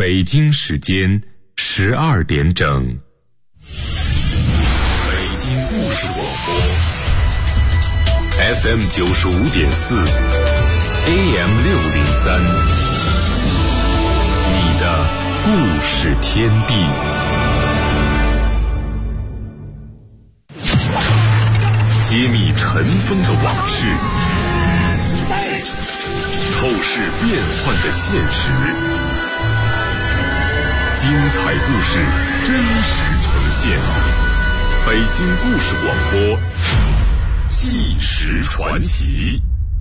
北京时间12点整。北京故事广播 FM 95.4 AM 603，你的故事天地。揭秘尘封的往事，透视变幻的现实，精彩故事真实呈现。北京故事广播，纪实传奇。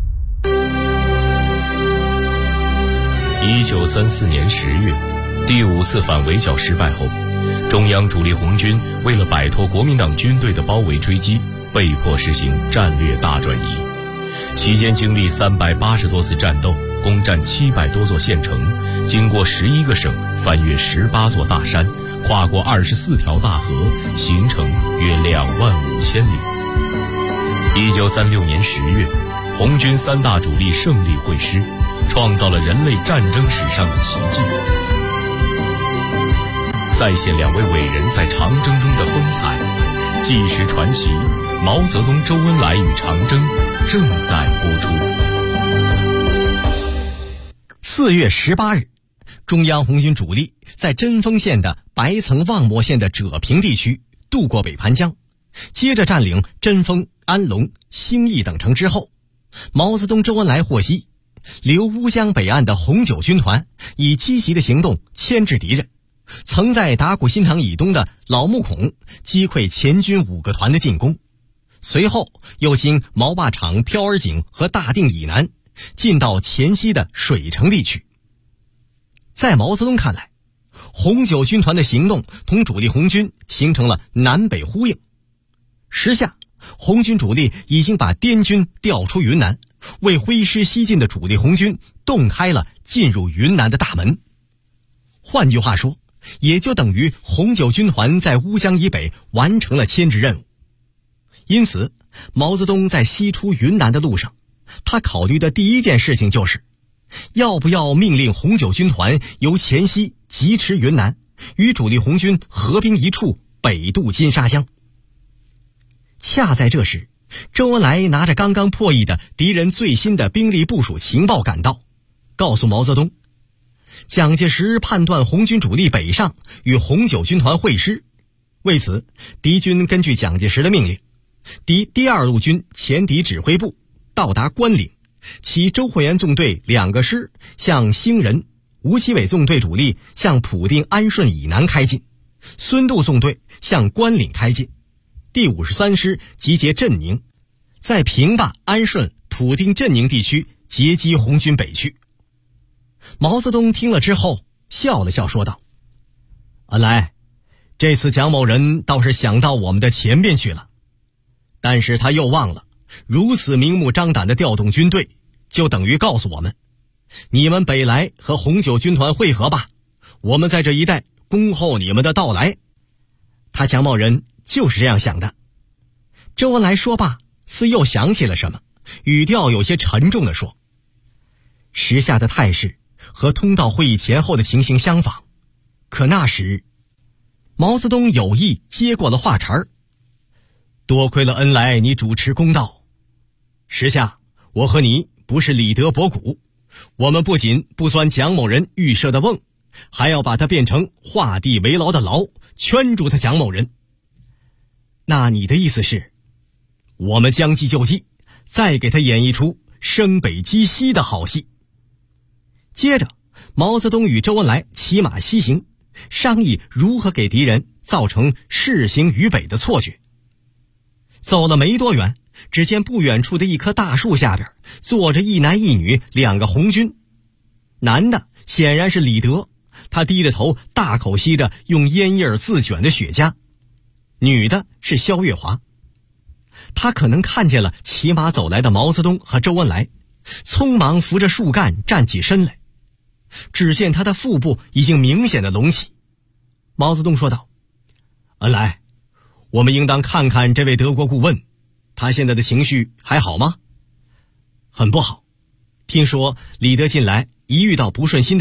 1934年10月，第5次反围剿失败后，中央主力红军为了摆脱国民党军队的包围追击，被迫实行战略大转移。期间经历380多次战斗，攻占700多座县城，经过11个省，翻越18座大山，跨过24条大河，行程约25000里。1936年10月，红军3大主力胜利会师，创造了人类战争史上的奇迹，再现2位伟人在长征中的风采。纪实传奇，毛泽东、周恩来与长征正在播出。 4月18日，中央红军主力在针锋县的白层望漠县的赭平地区渡过北盘江，接着占领针锋、安龙、兴义等城之后，毛泽东、周恩来获悉，留乌江北岸的红九军团以积极的行动牵制敌人，曾在打鼓新塘以东的老木孔击溃前军5个团的进攻，随后又经毛坝场、飘儿井和大定以南，进到黔西的水城地区。在毛泽东看来，红九军团的行动同主力红军形成了南北呼应。时下，红军主力已经把滇军调出云南，为挥师西进的主力红军洞开了进入云南的大门。换句话说，也就等于红九军团在乌江以北完成了牵制任务。因此，毛泽东在西出云南的路上，他考虑的第一件事情就是要不要命令红九军团由黔西疾驰云南，与主力红军合兵一处，北渡金沙江。恰在这时，周恩来拿着刚刚破译的敌人最新的兵力部署情报赶到，告诉毛泽东，蒋介石判断红军主力北上与红九军团会师，为此敌军根据蒋介石的命令，敌第2路军前敌指挥部到达关岭，其周惠元纵队2个师向兴仁，吴奇伟纵队主力向普定、安顺以南开进，孙渡纵队向关岭开进，第53师集结镇宁，在平坝、安顺、普定、镇宁地区截击红军北去。毛泽东听了之后笑了笑说道，恩来，这次蒋某人倒是想到我们的前边去了，但是他又忘了，如此明目张胆的调动军队，就等于告诉我们，你们北来和红九军团会合吧，我们在这一带恭候你们的到来。他蒋某人就是这样想的。周恩来说罢，似又想起了什么，语调有些沉重地说，时下的态势和通道会议前后的情形相仿，可那时毛泽东有意接过了话茬儿，多亏了恩来你主持公道，时下我和你不是李德博古，我们不仅不钻蒋某人预设的瓮，还要把他变成画地为牢的牢，圈住他蒋某人。那你的意思是，我们将计就计，再给他演一出升北击西的好戏。接着，毛泽东与周恩来骑马西行，商议如何给敌人造成士行于北的错觉。走了没多远，只见不远处的一棵大树下边坐着一男一女2个红军。男的显然是李德，他低着头大口吸着用烟叶自卷的雪茄；女的是萧月华。他可能看见了骑马走来的毛泽东和周恩来，匆忙扶着树干站起身来。只见他的腹部已经明显的隆起。毛泽东说道，恩来，我们应当看看这位德国顾问，他现在的情绪还好吗？很不好，听说李德近来一遇到不顺心的事，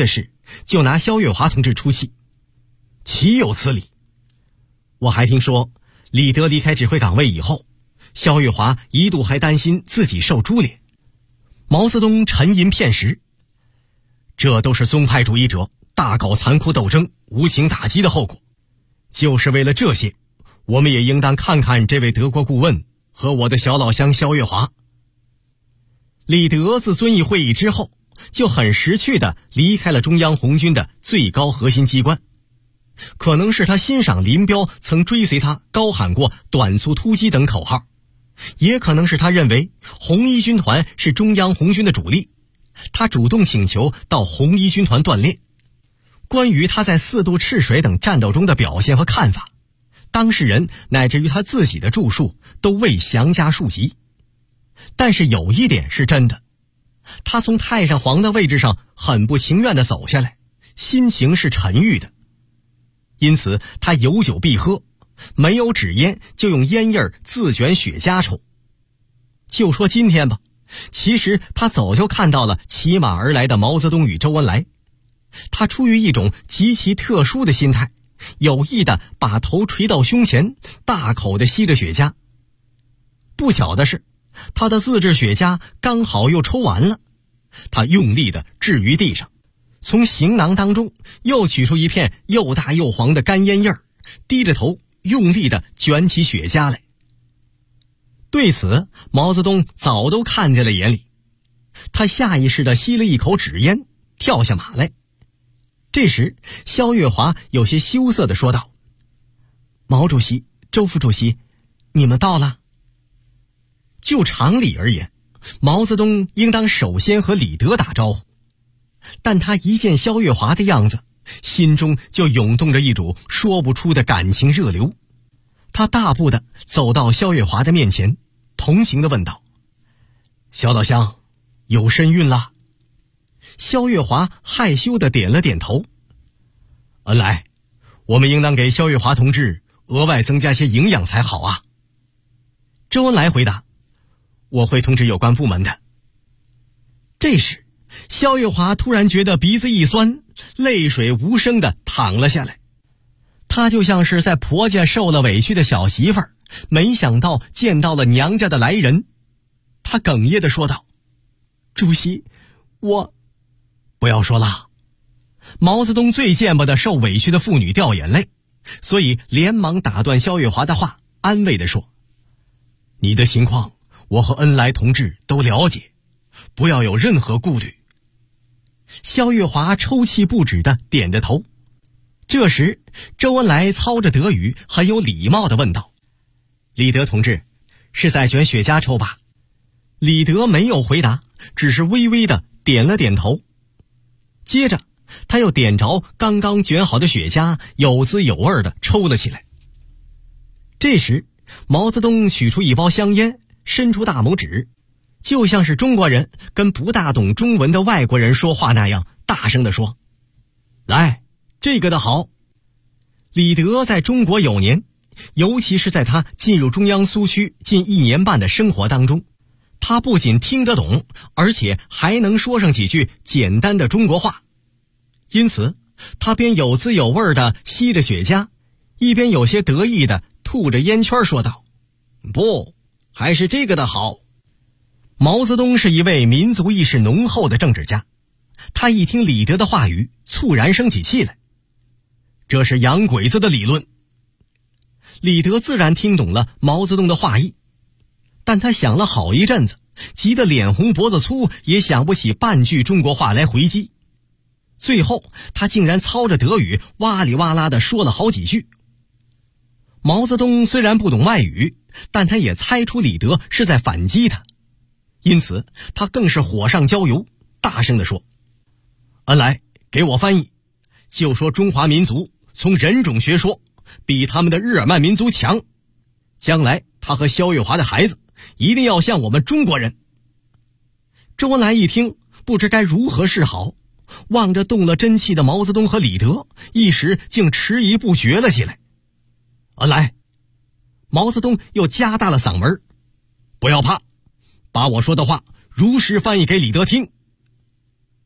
就拿萧月华同志出气，岂有此理！我还听说，李德离开指挥岗位以后，萧月华一度还担心自己受株连。毛泽东沉吟片时，这都是宗派主义者大搞残酷斗争、无情打击的后果。就是为了这些，我们也应当看看这位德国顾问和我的小老乡萧月华。李德自遵义会议之后，就很识趣地离开了中央红军的最高核心机关。可能是他欣赏林彪曾追随他高喊过短促突击等口号，也可能是他认为红一军团是中央红军的主力，他主动请求到红一军团锻炼。关于他在四渡赤水等战斗中的表现和看法，当事人乃至于他自己的著述都未详加述及。但是有一点是真的，他从太上皇的位置上很不情愿地走下来，心情是沉郁的。因此他有酒必喝，没有纸烟就用烟叶自卷雪茄抽。就说今天吧，其实他早就看到了骑马而来的毛泽东与周恩来，他出于一种极其特殊的心态，有意地把头垂到胸前，大口地吸着雪茄。不巧的是，他的自制雪茄刚好又抽完了，他用力地置于地上，从行囊当中又取出一片又大又黄的干烟叶，低着头用力地卷起雪茄来。对此，毛泽东早都看在了眼里，他下意识地吸了一口纸烟，跳下马来。这时萧月华有些羞涩地说道：“毛主席、周副主席，你们到了。”就常理而言，毛泽东应当首先和李德打招呼，但他一见萧月华的样子，心中就涌动着一种说不出的感情热流。他大步地走到萧月华的面前，同情地问道：“萧老乡，有身孕了？”萧月华害羞地点了点头。“恩来，我们应当给萧月华同志额外增加些营养才好啊。”周恩来回答：“我会通知有关部门的。”这时萧月华突然觉得鼻子一酸，泪水无声地淌了下来。她就像是在婆家受了委屈的小媳妇儿，没想到见到了娘家的来人。她哽咽地说道：“主席，我……”“不要说了。”毛泽东最见不得受委屈的妇女掉眼泪，所以连忙打断萧月华的话，安慰地说：“你的情况我和恩来同志都了解，不要有任何顾虑。”萧月华抽泣不止地点着头。这时周恩来操着德语，很有礼貌地问道：“李德同志，是在卷雪茄抽吧？”李德没有回答，只是微微地点了点头。接着他又点着刚刚卷好的雪茄，有滋有味地抽了起来。这时毛泽东取出一包香烟，伸出大拇指，就像是中国人跟不大懂中文的外国人说话那样，大声地说：“来，这个的好。”李德在中国有年，尤其是在他进入中央苏区近1年半的生活当中，他不仅听得懂，而且还能说上几句简单的中国话。因此他边有滋有味地吸着雪茄，一边有些得意地吐着烟圈说道：“不，还是这个的好。”毛泽东是一位民族意识浓厚的政治家，他一听李德的话语，猝然生起气来。这是洋鬼子的理论。李德自然听懂了毛泽东的话意，但他想了好一阵子，急得脸红脖子粗，也想不起半句中国话来回击。最后他竟然操着德语哇里哇啦地说了好几句。毛泽东虽然不懂外语，但他也猜出李德是在反击他，因此他更是火上浇油，大声地说：“恩来，给我翻译，就说中华民族从人种学说比他们的日耳曼民族强，将来他和萧月华的孩子一定要像我们中国人。”周恩来一听，不知该如何是好，望着动了真气的毛泽东和李德，一时竟迟疑不决了起来。“恩来！”毛泽东又加大了嗓门：“不要怕，把我说的话如实翻译给李德听。”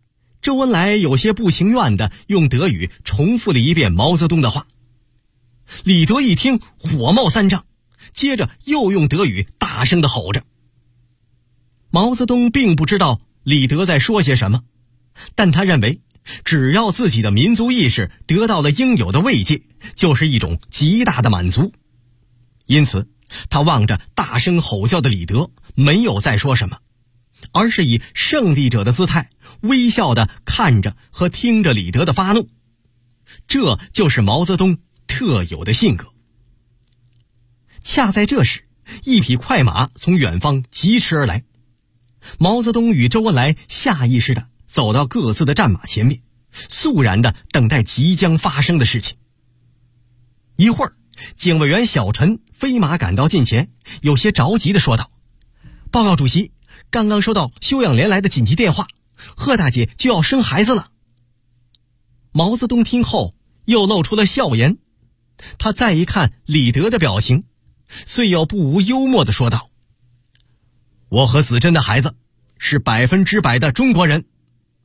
周恩来有些不情愿地用德语重复了一遍毛泽东的话。李德一听，火冒三丈，接着又用德语大声地吼着。毛泽东并不知道李德在说些什么，但他认为只要自己的民族意识得到了应有的慰藉，就是一种极大的满足。因此他望着大声吼叫的李德，没有再说什么，而是以胜利者的姿态微笑地看着和听着李德的发怒。这就是毛泽东特有的性格。恰在这时，一匹快马从远方疾驰而来，毛泽东与周恩来下意识地走到各自的战马前面，肃然地等待即将发生的事情。一会儿，警卫员小陈飞马赶到近前，有些着急地说道：“报告主席，刚刚收到休养连来的紧急电话，贺大姐就要生孩子了。”毛泽东听后又露出了笑颜，他再一看李德的表情，虽又不无幽默地说道：“我和子珍的孩子是100%的中国人。”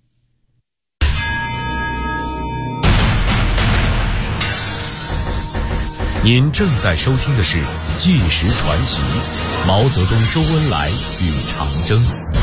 您正在收听的是《纪实传奇》，毛泽东、周恩来与长征。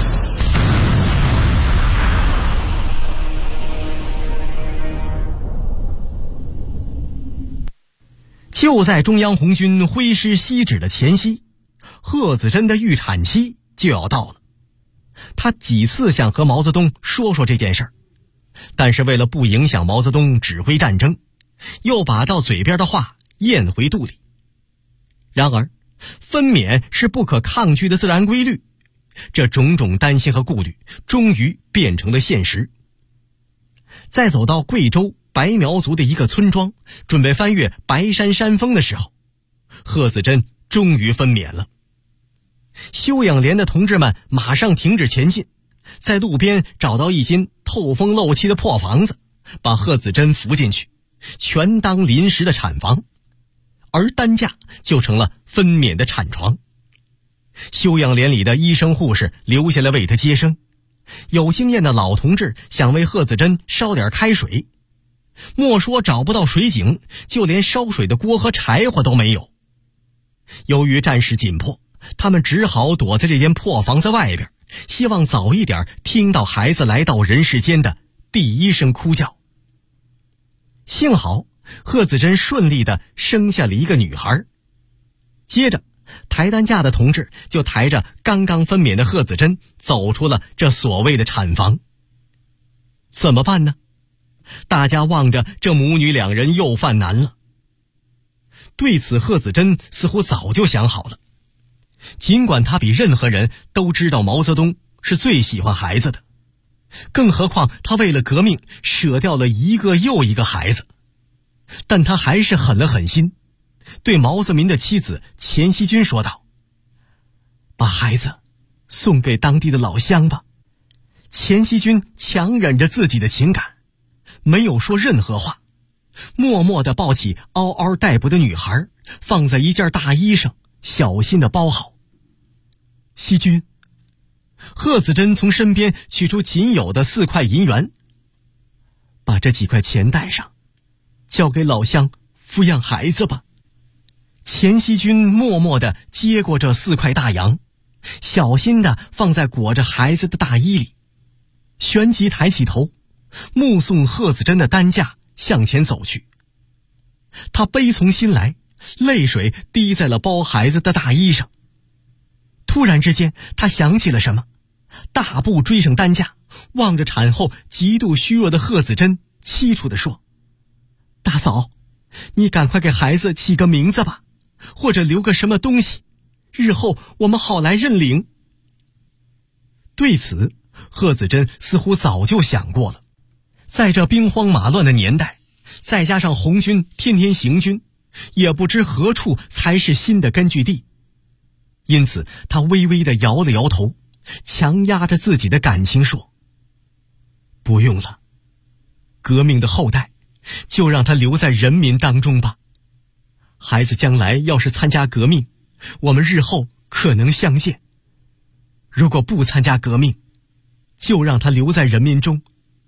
就在中央红军挥师西指的前夕，贺子珍的预产期就要到了。他几次想和毛泽东说说这件事儿，但是为了不影响毛泽东指挥战争，又把到嘴边的话咽回肚里。然而分娩是不可抗拒的自然规律，这种种担心和顾虑终于变成了现实。在走到贵州白苗族的一个村庄，准备翻越白山山峰的时候，贺子珍终于分娩了。休养连的同志们马上停止前进，在路边找到一间透风漏气的破房子，把贺子珍扶进去，全当临时的产房，而担架就成了分娩的产床。休养连里的医生护士留下来为他接生，有经验的老同志想为贺子珍烧点开水，莫说找不到水井，就连烧水的锅和柴火都没有。由于战事紧迫，他们只好躲在这间破房子外边，希望早一点听到孩子来到人世间的第一声哭叫。幸好贺子珍顺利地生下了一个女孩。接着抬担架的同志就抬着刚刚分娩的贺子珍走出了这所谓的产房。怎么办呢？大家望着这母女两人又犯难了。对此贺子珍似乎早就想好了，尽管他比任何人都知道毛泽东是最喜欢孩子的，更何况他为了革命舍掉了一个又一个孩子，但他还是狠了狠心，对毛泽民的妻子钱锡军说道：“把孩子送给当地的老乡吧。”钱锡军强忍着自己的情感，没有说任何话，默默地抱起嗷嗷待哺的女孩，放在一件大衣上，小心地包好。锡军，贺子珍从身边取出仅有的4块银元，把这几块钱带上，交给老乡抚养孩子吧。钱锡军默默地接过这4块大洋，小心地放在裹着孩子的大衣里，旋即抬起头，目送贺子珍的担架向前走去。他悲从心来，泪水滴在了包孩子的大衣上。突然之间，他想起了什么，大步追上担架，望着产后极度虚弱的贺子珍，凄楚地说：“大嫂，你赶快给孩子起个名字吧，或者留个什么东西，日后我们好来认领。”对此，贺子珍似乎早就想过了。在这兵荒马乱的年代，再加上红军天天行军，也不知何处才是新的根据地。因此他微微地摇了摇头，强压着自己的感情说：“不用了，革命的后代就让他留在人民当中吧。孩子将来要是参加革命，我们日后可能相见；如果不参加革命，就让他留在人民中，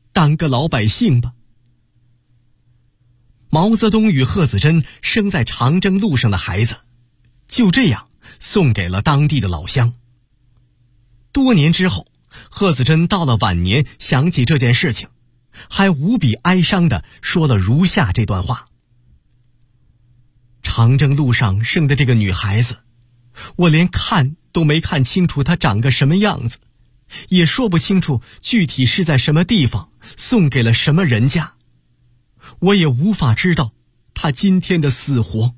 当个老百姓吧。毛泽东与贺子珍生在长征路上的孩子，就这样送给了当地的老乡。多年之后，贺子珍到了晚年想起这件事情，还无比哀伤地说了如下这段话：长征路上生的这个女孩子，我连看都没看清楚她长个什么样子，也说不清楚具体是在什么地方送给了什么人家，我也无法知道她今天的死活。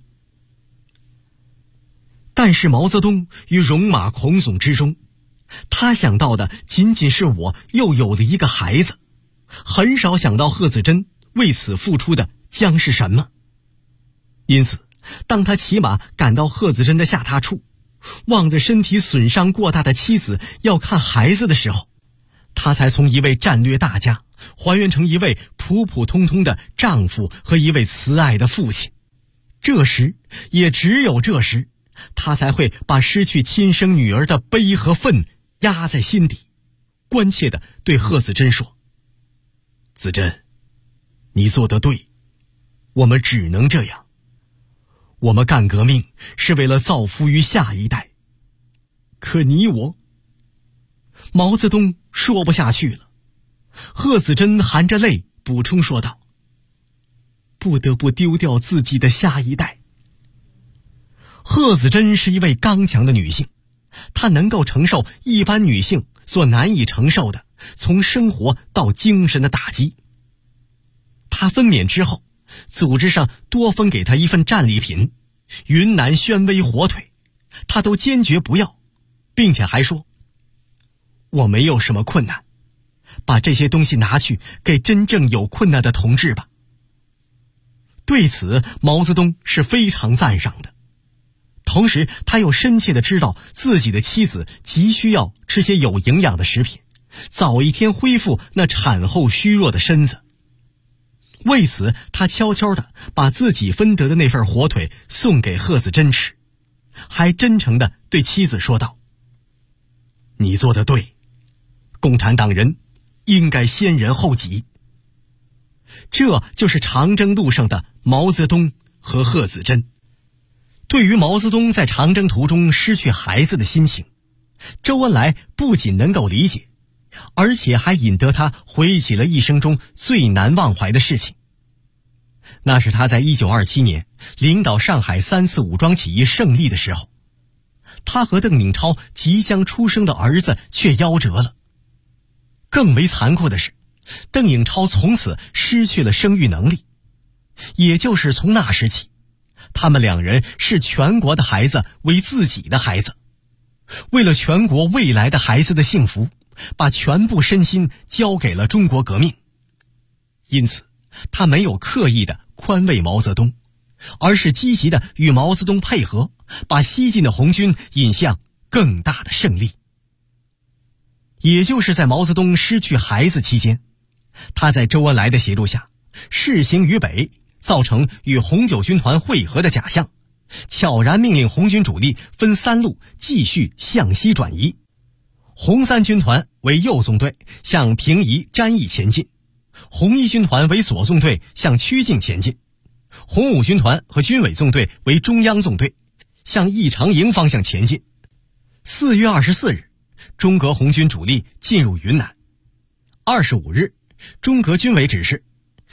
但是毛泽东于戎马倥偬之中，他想到的仅仅是我又有了一个孩子，很少想到贺子珍为此付出的将是什么。因此当他骑马赶到贺子珍的下榻处，望着身体损伤过大的妻子要看孩子的时候，他才从一位战略大家还原成一位普普通通的丈夫和一位慈爱的父亲。这时，也只有这时，他才会把失去亲生女儿的悲和愤压在心底，关切地对贺子珍说：子珍，你做得对，我们只能这样。我们干革命是为了造福于下一代，可你我……毛泽东说不下去了。贺子珍含着泪补充说道：不得不丢掉自己的下一代。贺子珍是一位刚强的女性，她能够承受一般女性所难以承受的从生活到精神的打击。她分娩之后，组织上多分给她一份战利品，云南宣威火腿，她都坚决不要，并且还说：我没有什么困难，把这些东西拿去给真正有困难的同志吧。对此，毛泽东是非常赞赏的。同时他又深切地知道自己的妻子急需要吃些有营养的食品，早一天恢复那产后虚弱的身子。为此他悄悄地把自己分得的那份火腿送给贺子珍吃，还真诚地对妻子说道：你做得对，共产党人应该先人后己。这就是长征路上的毛泽东和贺子珍。对于毛泽东在长征途中失去孩子的心情，周恩来不仅能够理解，而且还引得他回忆起了一生中最难忘怀的事情。那是他在1927年领导上海3次武装起义胜利的时候，他和邓颖超即将出生的儿子却夭折了。更为残酷的是，邓颖超从此失去了生育能力。也就是从那时起，他们两人视全国的孩子为自己的孩子，为了全国未来的孩子的幸福，把全部身心交给了中国革命。因此他没有刻意的宽慰毛泽东，而是积极的与毛泽东配合，把西进的红军引向更大的胜利。也就是在毛泽东失去孩子期间，他在周恩来的协助下试行于北，造成与红九军团会合的假象，悄然命令红军主力分3路继续向西转移。红3军团为右纵队向平宜、詹义前进，红1军团为左纵队向曲靖前进，红5军团和军委纵队为中央纵队向义长营方向前进。4月24日，中革红军主力进入云南。25日，中革军委指示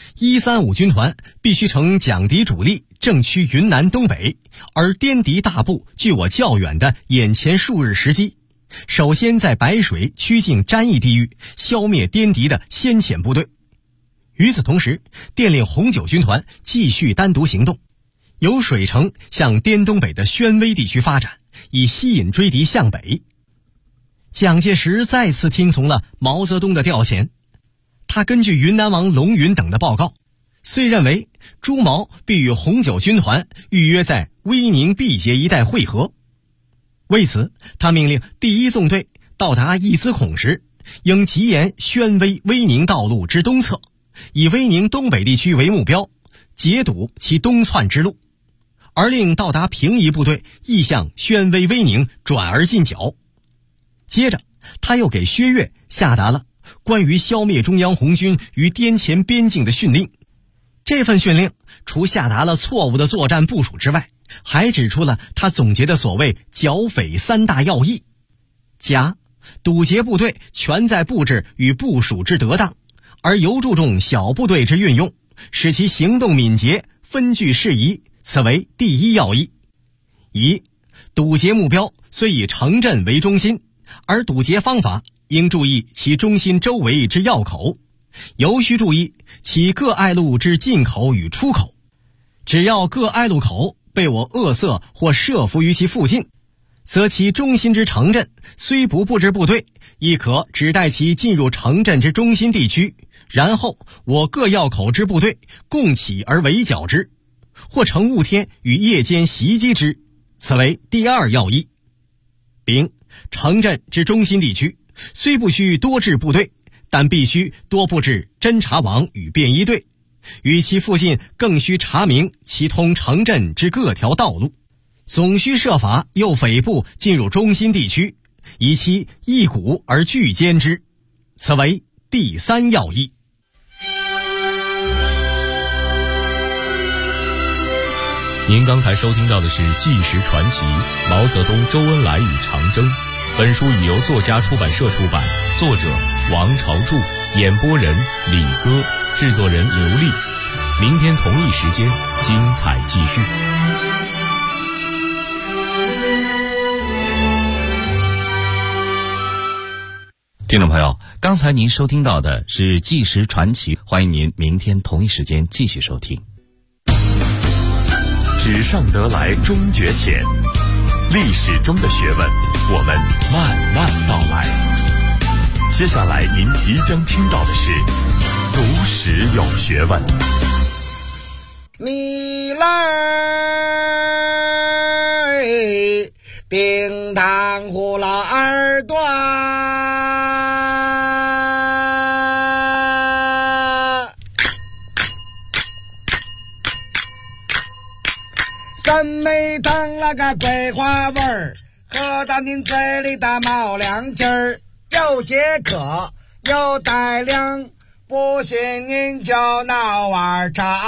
135军团必须乘蒋敌主力正趋云南东北，而滇敌大部距我较远的眼前数日时机，首先在白水、曲靖、詹义地域消灭滇敌的先遣部队。与此同时，电令红九军团继续单独行动，由水城向滇东北的宣威地区发展，以吸引追敌向北。蒋介石再次听从了毛泽东的调遣，他根据云南王龙云等的报告，虽认为朱毛必与红九军团预约在威宁毕节一带会合，为此他命令第1纵队到达义资孔时，应急沿宣威威宁道路之东侧，以威宁东北地区为目标，截堵其东窜之路，而令到达平宜部队亦向宣威威宁转而进剿。接着他又给薛岳下达了关于消灭中央红军于滇黔边境的训令。这份训令除下达了错误的作战部署之外，还指出了他总结的所谓剿匪3大要义：甲，堵截部队全在布置与部署之得当，而尤注重小部队之运用，使其行动敏捷，分据适宜，此为第一要义。乙，堵截目标虽以城镇为中心，而堵截方法应注意其中心周围之要口，尤需注意其各隘路之进口与出口。只要各隘路口被我扼塞或设伏于其附近，则其中心之城镇虽不布置部队，亦可只待其进入城镇之中心地区，然后我各要口之部队共起而围剿之，或乘雾天与夜间袭击之，此为第二要义。丙，城镇之中心地区虽不需多置部队，但必须多布置侦察网与便衣队，与其附近更需查明其通城镇之各条道路，总需设法诱匪部进入中心地区，以其一鼓而拒歼之，此为第三要义。 您刚才收听到的是《纪实传奇：毛泽东、周恩来与长征》。本书已由作家出版社出版，作者王朝柱，演播人李歌，制作人刘丽。明天同一时间，精彩继续。 听众朋友，刚才您收听到的是《纪实传奇》，欢迎您明天同一时间继续收听。 纸上得来终觉浅，历史中的学问，我们慢慢道来。接下来您即将听到的是读史有学问。 你来冰糖葫芦耳朵，三妹糖那个桂花味儿，喝到您嘴里的冒凉劲儿，又解渴又带凉，不信您就闹碗茶。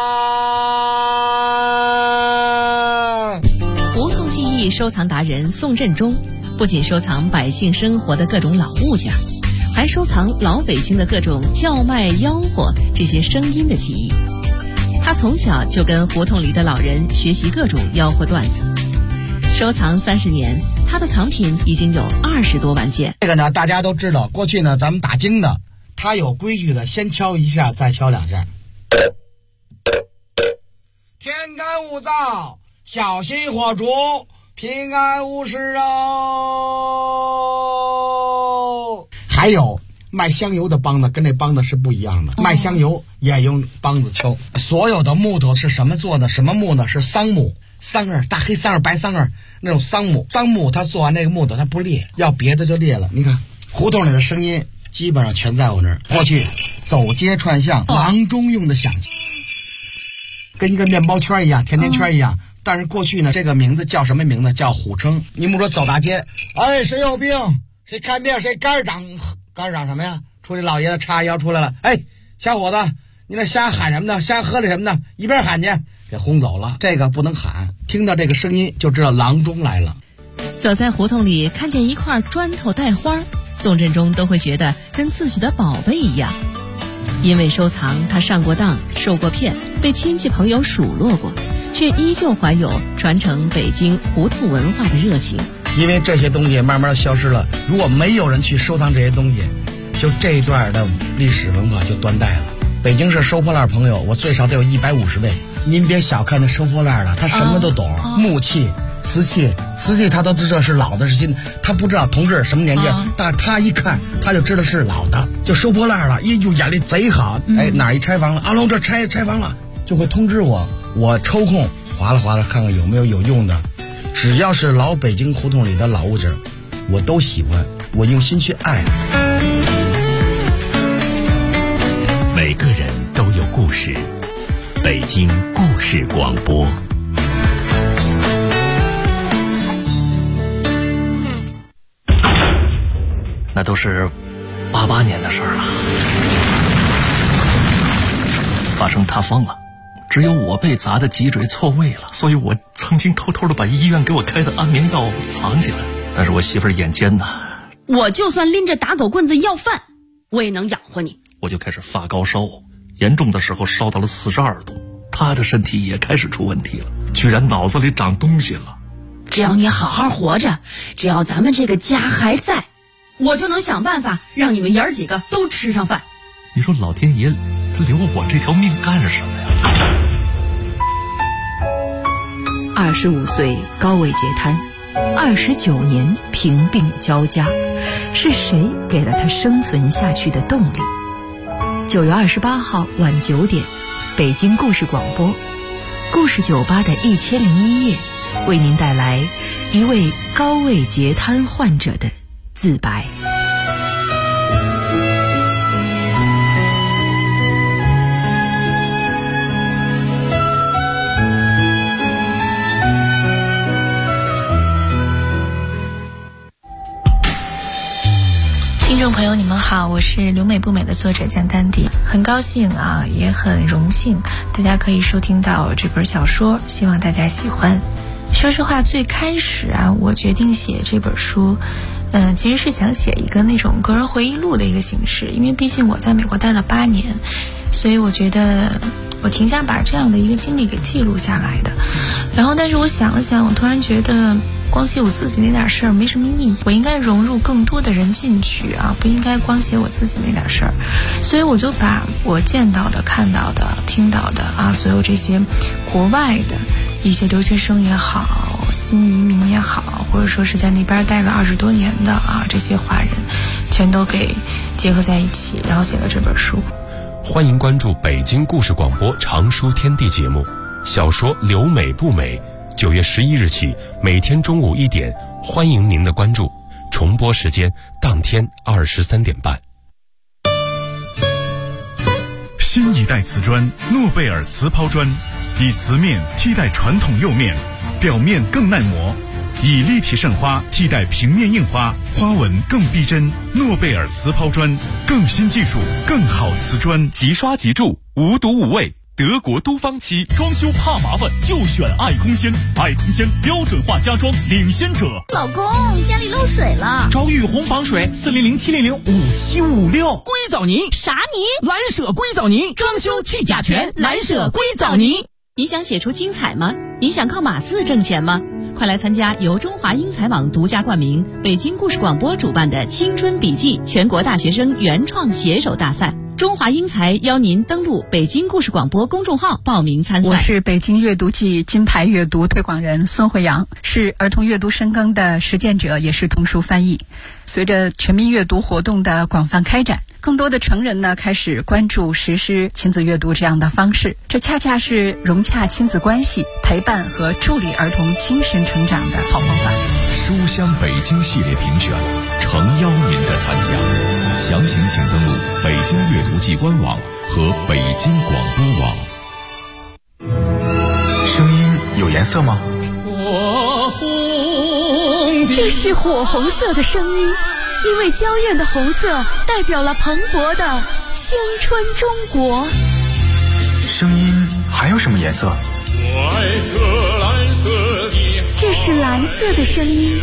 胡同记忆收藏达人宋振中不仅收藏百姓生活的各种老物件，还收藏老北京的各种叫卖吆喝这些声音的记忆。他从小就跟胡同里的老人学习各种吆喝段子，收藏30年，他的藏品已经有20多万件。 这个呢，大家都知道，过去呢，咱们打更的，他有规矩的，先敲一下，再敲2下。天干物燥，小心火烛，平安无事哦。还有卖香油的梆子跟这梆子是不一样的，卖香油也用梆子敲。所有的木头是什么做的？什么木呢？是桑木，桑叶，大黑桑叶、白桑叶那种桑木。桑木它做完那个木头它不裂，要别的就裂了。你看胡同里的声音基本上全在我那儿。过去走街串巷，郎中用的响器，跟一个面包圈一样，甜甜圈一样。但是过去呢，这个名字叫什么名字？叫虎称。你们说走大街，哎，谁有病？谁看病？谁肝长？肝长什么呀？出去老爷子叉腰出来了，哎，小伙子，你那瞎喊什么呢？瞎喝的什么呢？一边喊去，给轰走了。这个不能喊，听到这个声音就知道郎中来了。 走在胡同里，看见一块砖头带花，宋振中都会觉得跟自己的宝贝一样。因为收藏，他上过当，受过骗，被亲戚朋友数落过，却依旧怀有传承北京胡同文化的热情。 因为这些东西慢慢消失了，如果没有人去收藏这些东西，就这一段的历史文化就断代了。北京市收破烂朋友，我最少得有150位。您别小看那收破烂的，他什么都懂，木器、瓷器他都知道是老的是新的，他不知道同志什么年纪，但他一看他就知道是老的，就收破烂了，就眼力贼好。哎，哪一拆房了？阿龙这拆房了，就会通知我，我抽空划拉看看有没有用的。只要是老北京胡同里的老物件，我都喜欢，我用心去爱。 每个人都有故事，北京故事广播。 那都是 88年的事儿了，发生塌方了，只有我被砸的脊椎错位了，所以我曾经偷偷的把医院给我开的安眠药藏起来。但是我媳妇儿眼尖呐， 我就算拎着打狗棍子要饭，我也能养活你。 我就开始发高烧，严重的时候烧到了42度。她的身体也开始出问题了，居然脑子里长东西了。 只要你好好活着，只要咱们这个家还在，我就能想办法让你们爷儿几个都吃上饭。 你说老天爷他留我这条命干什么呀 ？25岁高位截瘫，29年贫病交加，是谁给了他生存下去的动力？9月28号晚9点，北京故事广播，故事酒吧的1001夜，为您带来一位高位截瘫患者的自白。 听众朋友你们好，我是留美不美的作者江丹迪，很高兴啊，也很荣幸大家可以收听到这本小说，希望大家喜欢。说实话，最开始啊，我决定写这本书其实是想写一个那种个人回忆录的一个形式，因为毕竟我在美国待了8年，所以我觉得我挺想把这样的一个经历给记录下来的。然后但是我想了想，我突然觉得光写我自己那点事儿没什么意义，我应该融入更多的人进去啊，不应该光写我自己那点事儿。所以我就把我见到的、看到的、听到的啊，所有这些国外的一些留学生也好，新移民也好，或者说是在那边待了20多年的啊，这些华人全都给结合在一起，然后写了这本书。 欢迎关注北京故事广播长书天地节目，小说留美不美，9月11日起每天中午1点，欢迎您的关注，重播时间当天23点半。 新一代瓷砖诺贝尔瓷抛砖，以瓷面替代传统釉面，表面更耐磨，以立体渗花替代平面印花，花纹更逼真。诺贝尔瓷抛砖，更新技术，更好瓷砖，即刷即住，无毒无味。德国都芳漆，装修怕麻烦就选爱空间，爱空间标准化家装领先者。 老公，家里漏水了， 找雨虹防水，400-700-5756。 硅藻泥啥泥？ 蓝舍硅藻泥，装修去甲醛，蓝舍硅藻泥。 你想写出精彩吗？你想靠码字挣钱吗？快来参加由中华英才网独家冠名、北京故事广播主办的青春笔记全国大学生原创写手大赛。中华英才邀您登录北京故事广播公众号报名参赛。 我是北京阅读季金牌阅读推广人孙慧阳，是儿童阅读深耕的实践者，也是童书翻译。随着全民阅读活动的广泛开展，更多的成人呢开始关注实施亲子阅读这样的方式，这恰恰是融洽亲子关系、陪伴和助力儿童精神成长的好方法。 书香北京系列评选，诚邀您的参加。详情请登录北京阅读季官网和北京广播网。 声音有颜色吗？ 这是火红色的声音，因为娇艳的红色代表了蓬勃的青春中国。 声音还有什么颜色？ 这是蓝色的声音，